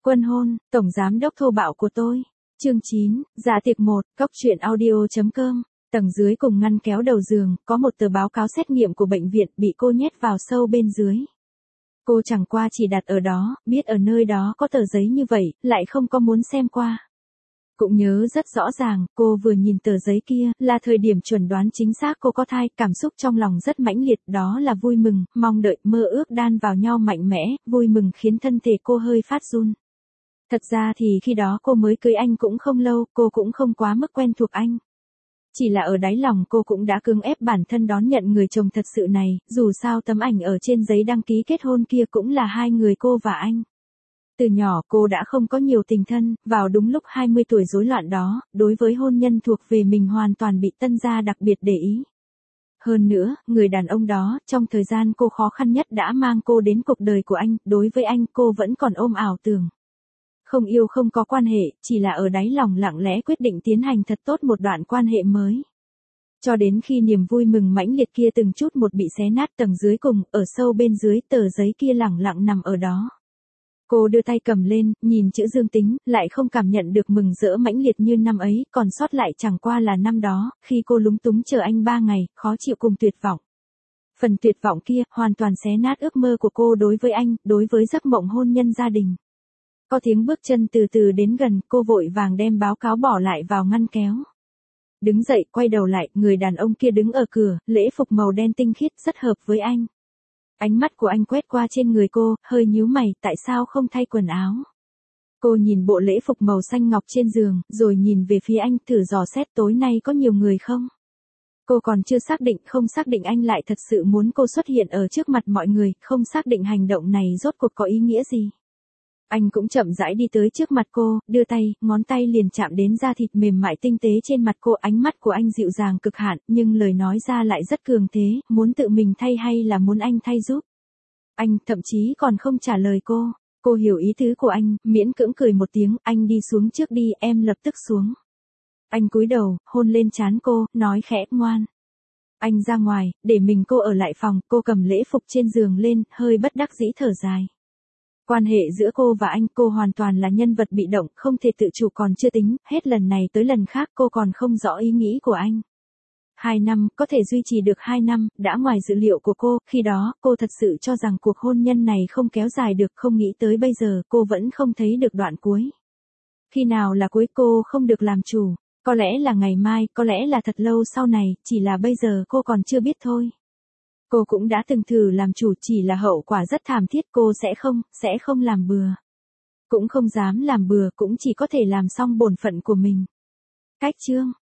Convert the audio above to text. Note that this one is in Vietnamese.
Quân hôn, tổng giám đốc thô bạo của tôi. Chương 9, dạ tiệc 1, cóc truyện audio.com. Tầng dưới cùng ngăn kéo đầu giường, có một tờ báo cáo xét nghiệm của bệnh viện bị cô nhét vào sâu bên dưới. Cô chẳng qua chỉ đặt ở đó, biết ở nơi đó có tờ giấy như vậy, lại không có muốn xem qua. Cũng nhớ rất rõ ràng, cô vừa nhìn tờ giấy kia, là thời điểm chuẩn đoán chính xác cô có thai, cảm xúc trong lòng rất mãnh liệt, đó là vui mừng, mong đợi, mơ ước đan vào nhau mạnh mẽ, vui mừng khiến thân thể cô hơi phát run. Thật ra thì khi đó cô mới cưới anh cũng không lâu, cô cũng không quá mức quen thuộc anh. Chỉ là ở đáy lòng cô cũng đã cưỡng ép bản thân đón nhận người chồng thật sự này, dù sao tấm ảnh ở trên giấy đăng ký kết hôn kia cũng là hai người cô và anh. Từ nhỏ cô đã không có nhiều tình thân, vào đúng lúc 20 tuổi rối loạn đó, đối với hôn nhân thuộc về mình hoàn toàn bị tân gia đặc biệt để ý. Hơn nữa, người đàn ông đó, trong thời gian cô khó khăn nhất đã mang cô đến cuộc đời của anh, đối với anh cô vẫn còn ôm ảo tưởng. Không yêu không có quan hệ, chỉ là ở đáy lòng lặng lẽ quyết định tiến hành thật tốt một đoạn quan hệ mới. Cho đến khi niềm vui mừng mãnh liệt kia từng chút một bị xé nát tầng dưới cùng, ở sâu bên dưới tờ giấy kia lẳng lặng nằm ở đó. Cô đưa tay cầm lên, nhìn chữ dương tính, lại không cảm nhận được mừng rỡ mãnh liệt như năm ấy, còn sót lại chẳng qua là năm đó, khi cô lúng túng chờ anh 3 ngày, khó chịu cùng tuyệt vọng. Phần tuyệt vọng kia, hoàn toàn xé nát ước mơ của cô đối với anh, đối với giấc mộng hôn nhân gia đình. Có tiếng bước chân từ từ đến gần, cô vội vàng đem báo cáo bỏ lại vào ngăn kéo. Đứng dậy, quay đầu lại, người đàn ông kia đứng ở cửa, lễ phục màu đen tinh khiết, rất hợp với anh. Ánh mắt của anh quét qua trên người cô, hơi nhíu mày, tại sao không thay quần áo? Cô nhìn bộ lễ phục màu xanh ngọc trên giường, rồi nhìn về phía anh, thử dò xét tối nay có nhiều người không? Cô còn chưa không xác định anh lại thật sự muốn cô xuất hiện ở trước mặt mọi người, không xác định hành động này rốt cuộc có ý nghĩa gì. Anh cũng chậm rãi đi tới trước mặt cô, đưa tay, ngón tay liền chạm đến da thịt mềm mại tinh tế trên mặt cô, ánh mắt của anh dịu dàng cực hạn, nhưng lời nói ra lại rất cường thế, muốn tự mình thay hay là muốn anh thay giúp. Anh thậm chí còn không trả lời cô hiểu ý tứ của anh, miễn cưỡng cười một tiếng, anh đi xuống trước đi, em lập tức xuống. Anh cúi đầu, hôn lên trán cô, nói khẽ, ngoan. Anh ra ngoài, để mình cô ở lại phòng, cô cầm lễ phục trên giường lên, hơi bất đắc dĩ thở dài. Quan hệ giữa cô và anh, cô hoàn toàn là nhân vật bị động, không thể tự chủ còn chưa tính, hết lần này tới lần khác cô còn không rõ ý nghĩ của anh. 2 năm, có thể duy trì được 2 năm, đã ngoài dự liệu của cô, khi đó, cô thật sự cho rằng cuộc hôn nhân này không kéo dài được, không nghĩ tới bây giờ, cô vẫn không thấy được đoạn cuối. Khi nào là cuối cô không được làm chủ, có lẽ là ngày mai, có lẽ là thật lâu sau này, chỉ là bây giờ cô còn chưa biết thôi. Cô cũng đã từng thử làm chủ, chỉ là hậu quả rất thảm thiết, cô sẽ không làm bừa. Cũng không dám làm bừa, cũng chỉ có thể làm xong bổn phận của mình. Cách chương